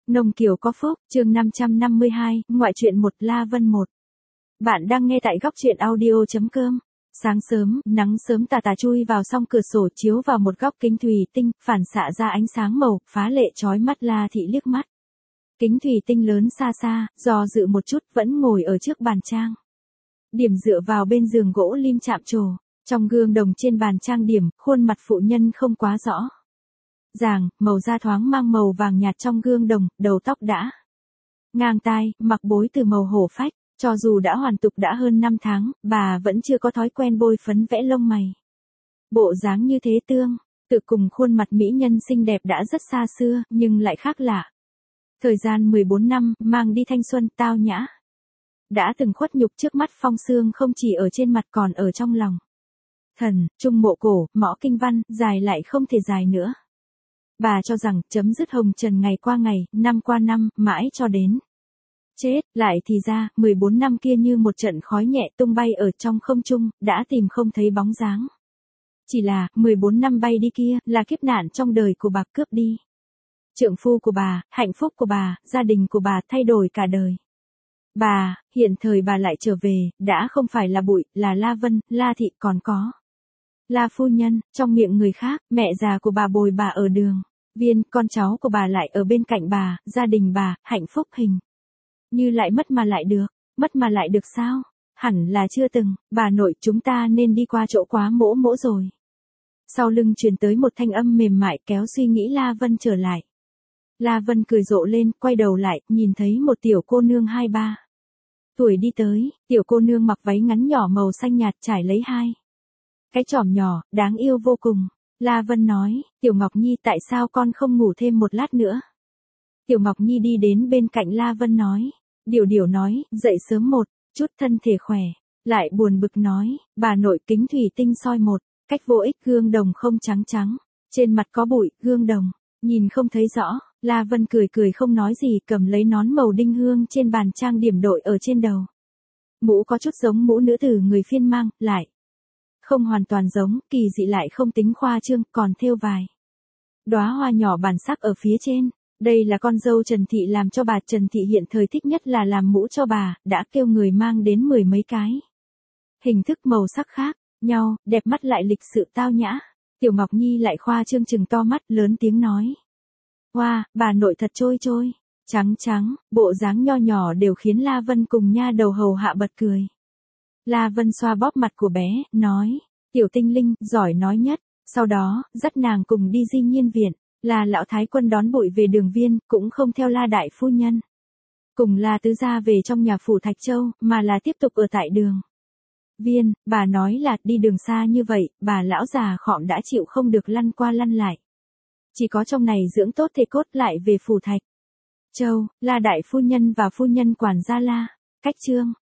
Nông Kiều có phúc, chương 552, ngoại truyện 1 La Vân 1. Bạn đang nghe tại góc truyện audio.com. Sáng sớm, nắng sớm tà tà chui vào song cửa sổ chiếu vào một góc kính thủy tinh, phản xạ ra ánh sáng màu, phá lệ chói mắt La Thị liếc mắt. Kính thủy tinh lớn xa xa, do dự một chút vẫn ngồi ở trước bàn trang. Điểm dựa vào bên giường gỗ lim chạm trổ, trong gương đồng trên bàn trang điểm, khuôn mặt phụ nhân không quá rõ ràng, màu da thoáng mang màu vàng nhạt trong gương đồng, đầu tóc đã ngang tai, mặc bối từ màu hổ phách, cho dù đã hoàn tục đã hơn 5 tháng, bà vẫn chưa có thói quen bôi phấn vẽ lông mày. Bộ dáng như thế tương tự cùng khuôn mặt mỹ nhân xinh đẹp đã rất xa xưa, nhưng lại khác lạ. Thời gian 14 năm, mang đi thanh xuân tao nhã. Đã từng khuất nhục trước mắt phong sương không chỉ ở trên mặt còn ở trong lòng. Thần, trung mộ cổ, mõ kinh văn, dài lại không thể dài nữa. Bà cho rằng chấm dứt hồng trần ngày qua ngày, năm qua năm, mãi cho đến chết, lại thì ra, 14 năm kia như một trận khói nhẹ tung bay ở trong không trung, đã tìm không thấy bóng dáng. Chỉ là, 14 năm bay đi kia, là kiếp nạn trong đời của bà cướp đi. Trượng phu của bà, hạnh phúc của bà, gia đình của bà thay đổi cả đời. Bà, hiện thời bà lại trở về, đã không phải là Bụi, là La Vân, La Thị còn có La phu nhân, trong miệng người khác, mẹ già của bà bồi bà ở đường Viên, con cháu của bà lại ở bên cạnh bà, gia đình bà, hạnh phúc hình như lại mất mà lại được sao? Hẳn là chưa từng, bà nội chúng ta nên đi qua chỗ quá mỗ mỗ rồi. Sau lưng truyền tới một thanh âm mềm mại kéo suy nghĩ La Vân trở lại. La Vân cười rộ lên, quay đầu lại, nhìn thấy một tiểu cô nương 2-3 tuổi đi tới, tiểu cô nương mặc váy ngắn nhỏ màu xanh nhạt trải lấy hai cái chỏm nhỏ, đáng yêu vô cùng. La Vân nói, Tiểu Ngọc Nhi tại sao con không ngủ thêm một lát nữa? Tiểu Ngọc Nhi đi đến bên cạnh La Vân nói. Điểu nói, dậy sớm một chút thân thể khỏe. Lại buồn bực nói, bà nội kính thủy tinh soi một cách vô ích, gương đồng không trắng. Trên mặt có bụi, gương đồng nhìn không thấy rõ. La Vân cười không nói gì, cầm lấy nón màu đinh hương trên bàn trang điểm đội ở trên đầu. Mũ có chút giống mũ nữ tử người phiên mang, lại không hoàn toàn giống, kỳ dị lại không tính khoa trương, còn thêu vài đóa hoa nhỏ bản sắc ở phía trên. Đây là con dâu Trần Thị làm cho bà. Trần Thị hiện thời thích nhất là làm mũ cho bà, đã kêu người mang đến 10 mấy cái. Hình thức màu sắc khác nhau, đẹp mắt lại lịch sự tao nhã. Tiểu Ngọc Nhi lại khoa trương chừng to mắt, lớn tiếng nói. Hoa, bà nội thật trôi, trắng, bộ dáng nho nhỏ đều khiến La Vân cùng nha đầu hầu hạ bật cười. La Vân xoa bóp mặt của bé, nói, tiểu tinh linh, giỏi nói nhất, sau đó, dắt nàng cùng đi Di Nhiên viện, là lão thái quân đón Bụi về đường Viên, cũng không theo La đại phu nhân cùng La tứ gia về trong nhà phủ Thạch Châu, mà là tiếp tục ở tại đường Viên. Bà nói là, đi đường xa như vậy, bà lão già khọm đã chịu không được lăn qua lăn lại. Chỉ có trong này dưỡng tốt thể cốt lại về phủ Thạch Châu. La đại phu nhân và phu nhân quản gia La Cách Trương